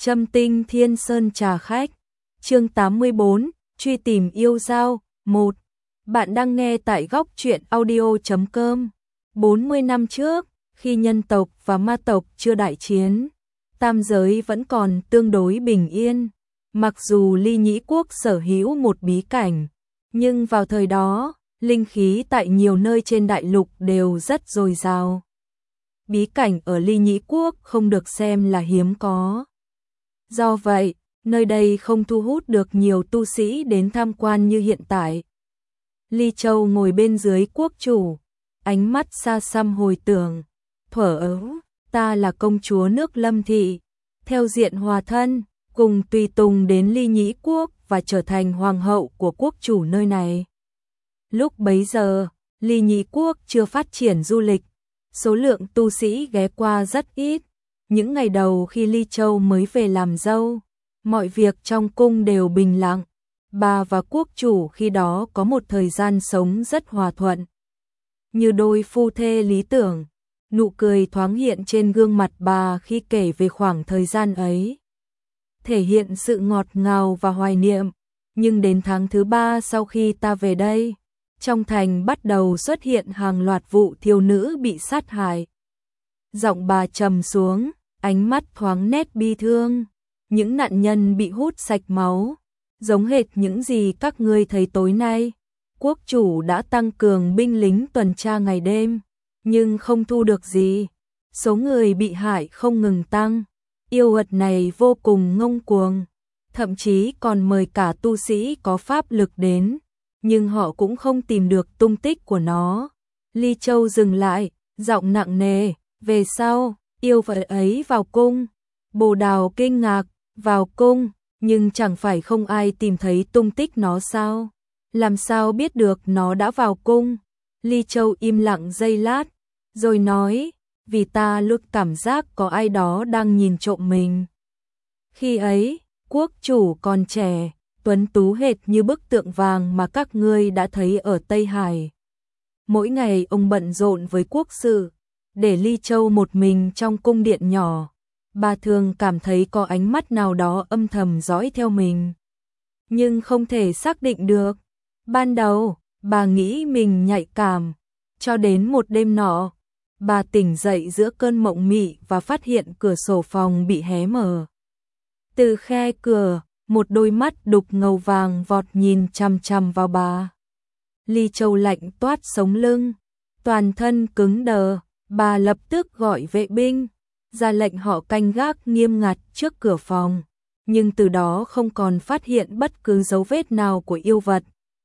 Châm Tinh Thiên Sơn Trà Khách, chương 84, truy tìm yêu dao, 1. Bạn đang nghe tại góc truyện audio.com. 40 năm trước, khi nhân tộc và ma tộc chưa đại chiến, tam giới vẫn còn tương đối bình yên. Mặc dù Ly Nhĩ Quốc sở hữu một bí cảnh, nhưng vào thời đó, linh khí tại nhiều nơi trên đại lục đều rất dồi dào. Bí cảnh ở Ly Nhĩ Quốc không được xem là hiếm có. Do vậy, nơi đây không thu hút được nhiều tu sĩ đến tham quan như hiện tại. Ly Châu ngồi bên dưới quốc chủ, ánh mắt xa xăm hồi tưởng, thuở ta là công chúa nước Lâm Thị, theo diện hòa thân, cùng tùy tùng đến Ly Nhĩ Quốc và trở thành hoàng hậu của quốc chủ nơi này. Lúc bấy giờ, Ly Nhĩ Quốc chưa phát triển du lịch, số lượng tu sĩ ghé qua rất ít. Những ngày đầu khi Ly Châu mới về làm dâu, mọi việc trong cung đều bình lặng. Bà và quốc chủ khi đó có một thời gian sống rất hòa thuận. Như đôi phu thê lý tưởng, nụ cười thoáng hiện trên gương mặt bà khi kể về khoảng thời gian ấy. Thể hiện sự ngọt ngào và hoài niệm. Nhưng đến tháng thứ 3 sau khi ta về đây, trong thành bắt đầu xuất hiện hàng loạt vụ thiếu nữ bị sát hại. Giọng bà trầm xuống, ánh mắt thoáng nét bi thương. Những nạn nhân bị hút sạch máu, giống hệt những gì các ngươi thấy tối nay. Quốc chủ đã tăng cường binh lính tuần tra ngày đêm, nhưng không thu được gì. Số người bị hại không ngừng tăng. Yêu vật này vô cùng ngông cuồng, thậm chí còn mời cả tu sĩ có pháp lực đến, nhưng họ cũng không tìm được tung tích của nó. Ly Châu dừng lại, giọng nặng nề, về sau, yêu vật ấy vào cung. Bồ Đào kinh ngạc, vào cung, nhưng chẳng phải không ai tìm thấy tung tích nó sao? Làm sao biết được nó đã vào cung? Ly Châu im lặng giây lát, rồi nói, vì ta luôn cảm giác có ai đó đang nhìn trộm mình. Khi ấy, quốc chủ còn trẻ, tuấn tú hệt như bức tượng vàng mà các ngươi đã thấy ở Tây Hải. Mỗi ngày ông bận rộn với quốc sự, để Ly Châu một mình trong cung điện nhỏ. Bà thường cảm thấy có ánh mắt nào đó âm thầm dõi theo mình, nhưng không thể xác định được. Ban đầu, bà nghĩ mình nhạy cảm, cho đến một đêm nọ, bà tỉnh dậy giữa cơn mộng mị và phát hiện cửa sổ phòng bị hé mở. Từ khe cửa, một đôi mắt đục ngầu vàng vọt nhìn chằm chằm vào bà. Ly Châu lạnh toát sống lưng, toàn thân cứng đờ, bà lập tức gọi vệ binh, ra lệnh họ canh gác nghiêm ngặt trước cửa phòng, nhưng từ đó không còn phát hiện bất cứ dấu vết nào của yêu vật.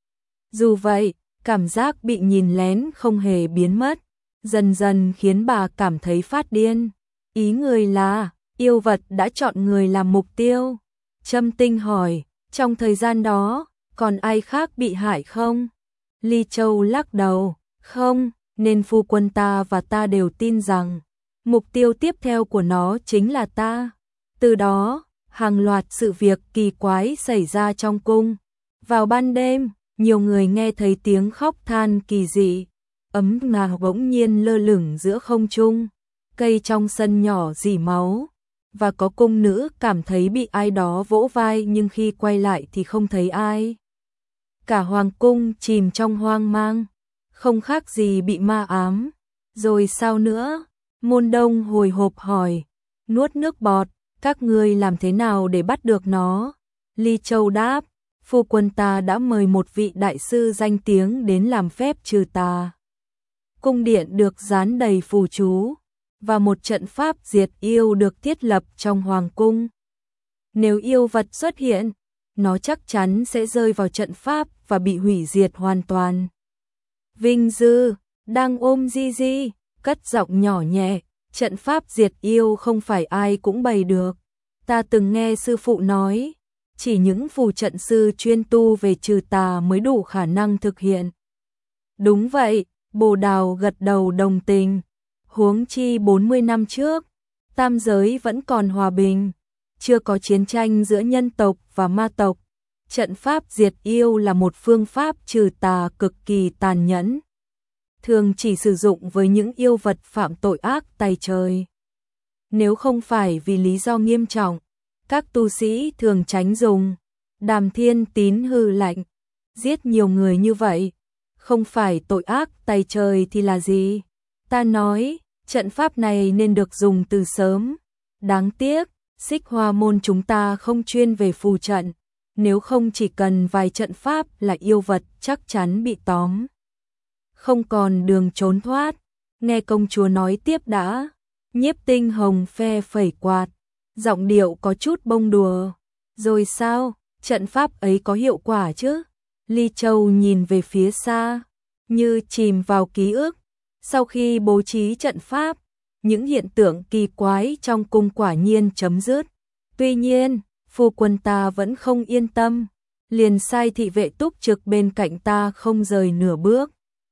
Dù vậy, cảm giác bị nhìn lén không hề biến mất, dần dần khiến bà cảm thấy phát điên. Ý người là, yêu vật đã chọn người làm mục tiêu. Châm Tinh hỏi, trong thời gian đó, còn ai khác bị hại không? Ly Châu lắc đầu, không, nên phu quân ta và ta đều tin rằng mục tiêu tiếp theo của nó chính là ta. Từ đó, hàng loạt sự việc kỳ quái xảy ra trong cung. Vào ban đêm, nhiều người nghe thấy tiếng khóc than kỳ dị, ấm mà bỗng nhiên lơ lửng giữa không trung. Cây trong sân nhỏ rỉ máu, và có cung nữ cảm thấy bị ai đó vỗ vai nhưng khi quay lại thì không thấy ai. Cả hoàng cung chìm trong hoang mang, không khác gì bị ma ám. Rồi sao nữa? Môn Đông hồi hộp hỏi, nuốt nước bọt, các ngươi làm thế nào để bắt được nó? Ly Châu đáp, phu quân ta đã mời một vị đại sư danh tiếng đến làm phép trừ tà. Cung điện được dán đầy phù chú, và một trận pháp diệt yêu được thiết lập trong hoàng cung. Nếu yêu vật xuất hiện, nó chắc chắn sẽ rơi vào trận pháp và bị hủy diệt hoàn toàn. Vinh Dư đang ôm Di Di, cất giọng nhỏ nhẹ, trận pháp diệt yêu không phải ai cũng bày được. Ta từng nghe sư phụ nói, chỉ những phù trận sư chuyên tu về trừ tà mới đủ khả năng thực hiện. Đúng vậy, Bồ Đào gật đầu đồng tình. Huống chi 40 năm trước, tam giới vẫn còn hòa bình, chưa có chiến tranh giữa nhân tộc và ma tộc. Trận pháp diệt yêu là một phương pháp trừ tà cực kỳ tàn nhẫn, thường chỉ sử dụng với những yêu vật phạm tội ác tày trời. Nếu không phải vì lý do nghiêm trọng, Các tu sĩ thường tránh dùng. Đàm Thiên Tín hừ lạnh. Giết nhiều người như vậy, không phải tội ác tày trời thì là gì? Ta nói, trận pháp này nên được dùng từ sớm. Đáng tiếc, Xích Hoa môn chúng ta không chuyên về phù trận. Nếu không chỉ cần vài trận pháp là yêu vật chắc chắn bị tóm. Không còn đường trốn thoát. Nghe công chúa nói tiếp đã. Nhiếp Tinh Hồng phe phẩy quạt. Giọng điệu có chút bông đùa. Rồi sao, trận pháp ấy có hiệu quả chứ? Ly Châu nhìn về phía xa, như chìm vào ký ức. Sau khi bố trí trận pháp, những hiện tượng kỳ quái trong cung quả nhiên chấm dứt. Tuy nhiên, phu quân ta vẫn không yên tâm, liền sai thị vệ túc trực bên cạnh ta không rời nửa bước.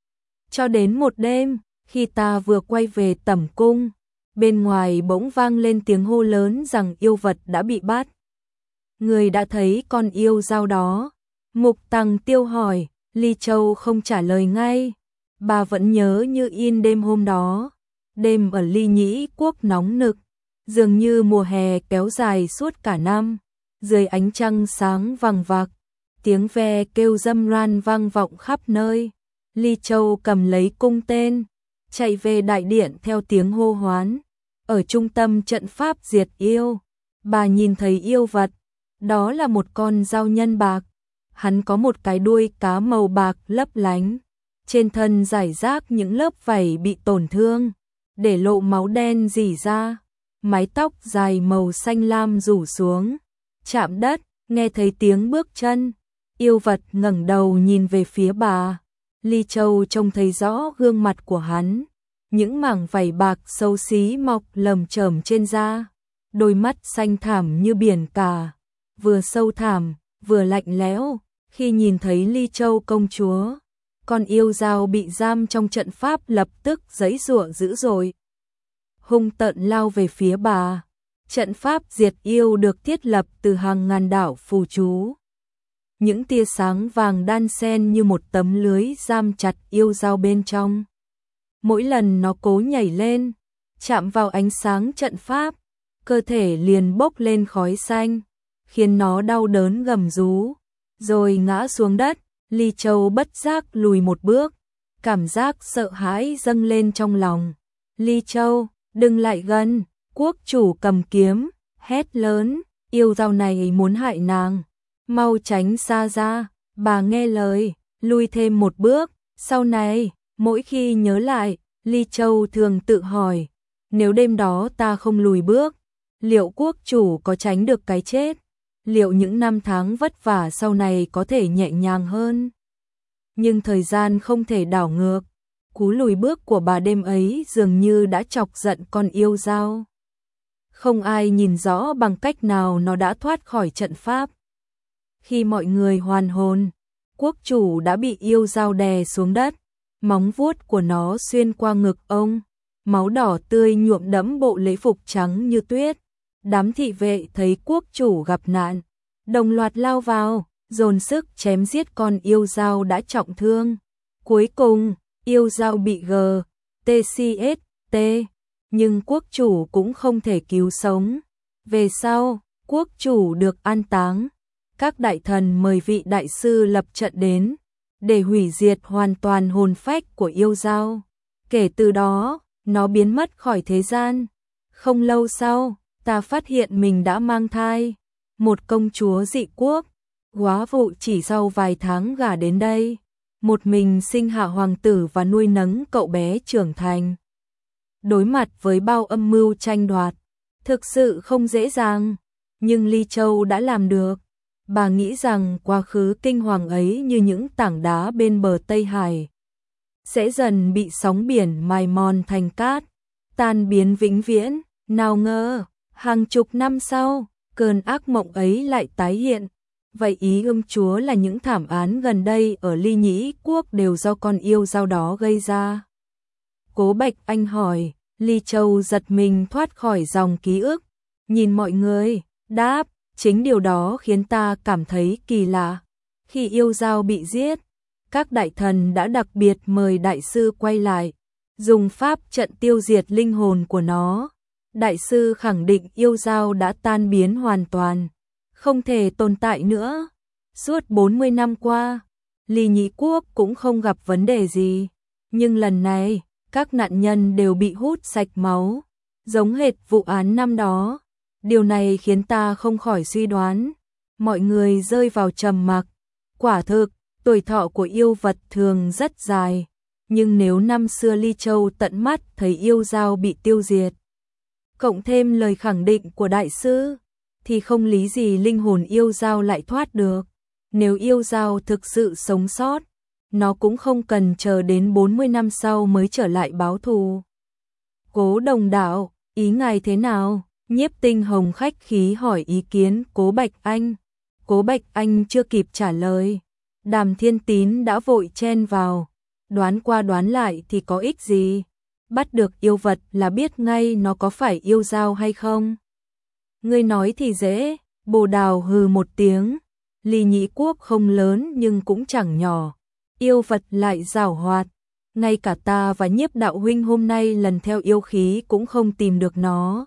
Cho đến một đêm, khi ta vừa quay về tẩm cung, bên ngoài bỗng vang lên tiếng hô lớn rằng yêu vật đã bị bắt. Người đã thấy con yêu dao đó? Mục Tằng Tiêu hỏi. Ly Châu không trả lời ngay. Bà vẫn nhớ như in đêm hôm đó. Đêm ở Ly Nhĩ Quốc nóng nực, dường như mùa hè kéo dài suốt cả năm. Dưới ánh trăng sáng vằng vặc, tiếng ve kêu râm ran vang vọng khắp nơi. Ly Châu cầm lấy cung tên, chạy về đại điện theo tiếng hô hoán. Ở trung tâm trận pháp diệt yêu, bà nhìn thấy yêu vật. Đó là một con dao nhân bạc. Hắn có một cái đuôi cá màu bạc lấp lánh. Trên thân rải rác những lớp vảy bị tổn thương, để lộ máu đen rỉ ra. Mái tóc dài màu xanh lam rủ xuống, chạm đất, nghe thấy tiếng bước chân. Yêu vật ngẩng đầu nhìn về phía bà. Ly Châu trông thấy rõ gương mặt của hắn. Những mảng vảy bạc xấu xí mọc lởm chởm trên da. Đôi mắt xanh thẳm như biển cả, vừa sâu thẳm, vừa lạnh lẽo. Khi nhìn thấy Ly Châu công chúa, con yêu dao bị giam trong trận pháp lập tức giãy giụa dữ dội, hung tợn lao về phía bà. Trận pháp diệt yêu được thiết lập từ hàng ngàn đạo phù chú. Những tia sáng vàng đan xen như một tấm lưới giam chặt yêu dao bên trong. Mỗi lần nó cố nhảy lên, chạm vào ánh sáng trận pháp, cơ thể liền bốc lên khói xanh, khiến nó đau đớn gầm rú, rồi ngã xuống đất. Ly Châu bất giác lùi một bước, cảm giác sợ hãi dâng lên trong lòng. Ly Châu, đừng lại gần. Quốc chủ cầm kiếm, hét lớn, yêu dao này muốn hại nàng, mau tránh xa ra. Bà nghe lời, lùi thêm một bước. Sau này, mỗi khi nhớ lại, Ly Châu thường tự hỏi, nếu đêm đó ta không lùi bước, liệu quốc chủ có tránh được cái chết? Liệu những năm tháng vất vả sau này có thể nhẹ nhàng hơn? Nhưng thời gian không thể đảo ngược. Cú lùi bước của bà đêm ấy dường như đã chọc giận con yêu dao. Không ai nhìn rõ bằng cách nào nó đã thoát khỏi trận pháp. Khi mọi người hoàn hồn, quốc chủ đã bị yêu dao đè xuống đất. Móng vuốt của nó xuyên qua ngực ông, máu đỏ tươi nhuộm đẫm bộ lễ phục trắng như tuyết. Đám thị vệ thấy quốc chủ gặp nạn, đồng loạt lao vào, dồn sức chém giết con yêu dao đã trọng thương. Cuối cùng, yêu dao bị TCST, nhưng quốc chủ cũng không thể cứu sống. Về sau, quốc chủ được an táng. Các đại thần mời vị đại sư lập trận đến, để hủy diệt hoàn toàn hồn phách của yêu dao. Kể từ đó, nó biến mất khỏi thế gian. Không lâu sau, ta phát hiện mình đã mang thai. Một công chúa dị quốc, góa vụ chỉ sau vài tháng gả đến đây. Một mình sinh hạ hoàng tử và nuôi nấng cậu bé trưởng thành. Đối mặt với bao âm mưu tranh đoạt, thực sự không dễ dàng, nhưng Ly Châu đã làm được. Bà nghĩ rằng quá khứ kinh hoàng ấy như những tảng đá bên bờ Tây Hải, sẽ dần bị sóng biển mài mòn thành cát, tan biến vĩnh viễn. Nào ngờ, hàng chục năm sau, cơn ác mộng ấy lại tái hiện. Vậy ý ươm chúa là những thảm án gần đây ở Ly Nhĩ Quốc đều do con yêu dao đó gây ra? Cố Bạch Anh hỏi. Ly Châu giật mình thoát khỏi dòng ký ức, nhìn mọi người, đáp, chính điều đó khiến ta cảm thấy kỳ lạ. Khi yêu dao bị giết, các đại thần đã đặc biệt mời đại sư quay lại, dùng pháp trận tiêu diệt linh hồn của nó. Đại sư khẳng định yêu dao đã tan biến hoàn toàn, không thể tồn tại nữa. Suốt 40 năm qua, Ly Nhĩ Quốc cũng không gặp vấn đề gì, nhưng lần này, các nạn nhân đều bị hút sạch máu, giống hệt vụ án năm đó. Điều này khiến ta không khỏi suy đoán, mọi người rơi vào trầm mặc. Quả thực, tuổi thọ của yêu vật thường rất dài, nhưng nếu năm xưa Ly Châu tận mắt thấy yêu dao bị tiêu diệt, cộng thêm lời khẳng định của đại sư, thì không lý gì linh hồn yêu dao lại thoát được. Nếu yêu dao thực sự sống sót, nó cũng không cần chờ đến 40 năm sau mới trở lại báo thù. Cố Đồng đạo, ý ngài thế nào? Nhiếp Tinh Hồng khách khí hỏi ý kiến Cố Bạch Anh. Cố Bạch Anh chưa kịp trả lời, Đàm Thiên Tín đã vội chen vào. Đoán qua đoán lại thì có ích gì? Bắt được yêu vật là biết ngay nó có phải yêu dao hay không. Ngươi nói thì dễ, Bồ Đào hừ một tiếng. Ly Nhĩ Quốc không lớn nhưng cũng chẳng nhỏ, yêu vật lại giảo hoạt. Ngay cả ta và Nhiếp đạo huynh hôm nay lần theo yêu khí cũng không tìm được nó.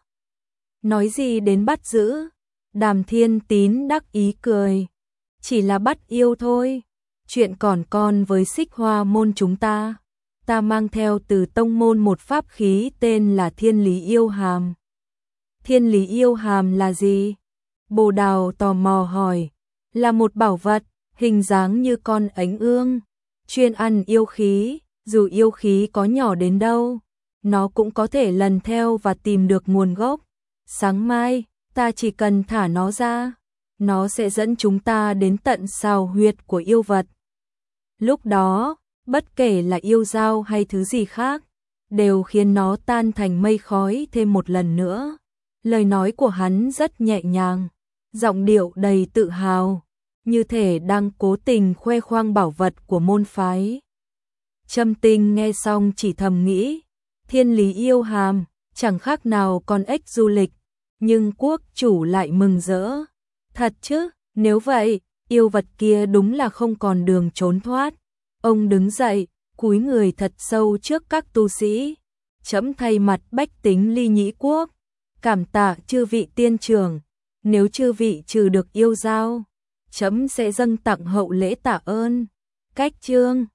Nói gì đến bắt giữ? Đàm Thiên Tín đắc ý cười. Chỉ là bắt yêu thôi. Chuyện còn con với Xích Hoa môn chúng ta. Ta mang theo từ tông môn một pháp khí tên là Thiên Lý Yêu Hàm. Thiên Lý Yêu Hàm là gì? Bồ Đào tò mò hỏi. Là một bảo vật, hình dáng như con ánh ương, chuyên ăn yêu khí, dù yêu khí có nhỏ đến đâu, nó cũng có thể lần theo và tìm được nguồn gốc. Sáng mai, ta chỉ cần thả nó ra, nó sẽ dẫn chúng ta đến tận sào huyệt của yêu vật. Lúc đó, bất kể là yêu dao hay thứ gì khác, đều khiến nó tan thành mây khói thêm một lần nữa. Lời nói của hắn rất nhẹ nhàng, giọng điệu đầy tự hào, như thể đang cố tình khoe khoang bảo vật của môn phái. Trâm Tinh nghe xong chỉ thầm nghĩ, Thiên Lý Yêu Hàm, chẳng khác nào con ếch du lịch, nhưng quốc chủ lại mừng rỡ. Thật chứ, nếu vậy, yêu vật kia đúng là không còn đường trốn thoát. Ông đứng dậy, cúi người thật sâu trước các tu sĩ. Trẫm thay mặt bách tính Ly Nhĩ Quốc, cảm tạ chư vị tiên trưởng, nếu chư vị trừ được yêu dao, trẫm sẽ dâng tặng hậu lễ tạ ơn. Cách chương